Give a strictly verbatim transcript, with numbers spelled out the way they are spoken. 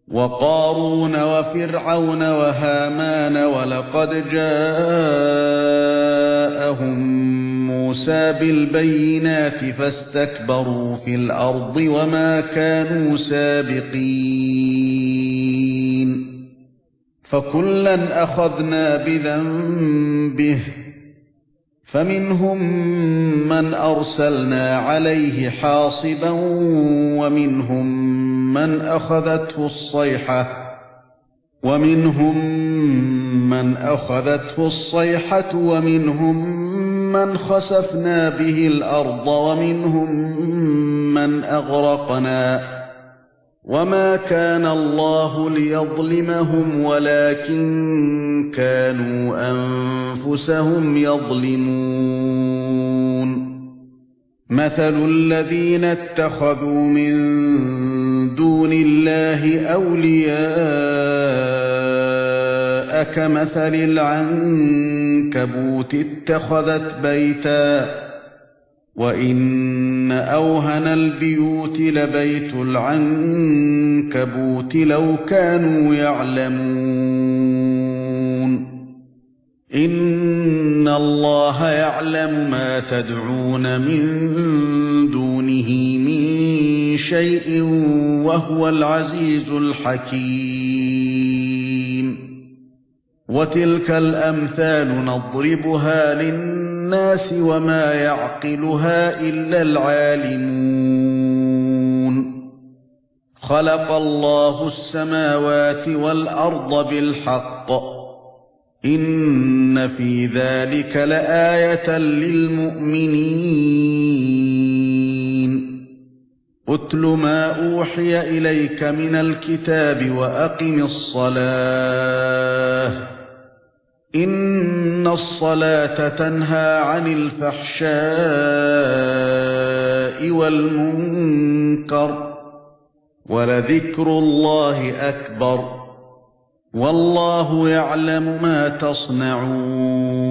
وقارون وفرعون وهامان ولقد جاءهم موسى بالبينات فاستكبروا في الأرض وما كانوا سابقين فكلا أخذنا بذنبه فمنهم من أرسلنا عليه حاصبا ومنهم من أخذته الصيحة ومنهم من أخذته الصيحة ومنهم من خسفنا به الأرض ومنهم من أغرقنا وما كان الله ليظلمهم ولكن كانوا أنفسهم يظلمون مثل الذين اتخذوا من دون الله أولياء كمثل العنكبوت اتخذت بيتا وإن أوهن البيوت لبيت العنكبوت لو كانوا يعلمون إن الله يعلم ما تدعون من دونه من شيء وهو العزيز الحكيم وتلك الأمثال نضربها للناس وما يعقلها إلا العالمون خلق الله السماوات والأرض بالحق إن في ذلك لآية للمؤمنين أتل ما أوحي إليك من الكتاب وأقم الصلاة إن الصلاة تنهى عن الفحشاء والمنكر ولذكر الله أكبر والله يعلم ما تصنعون